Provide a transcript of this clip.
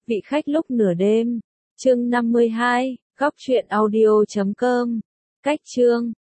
Vị khách lúc nửa đêm. Chương 52, góc truyện audio.com. Cách chương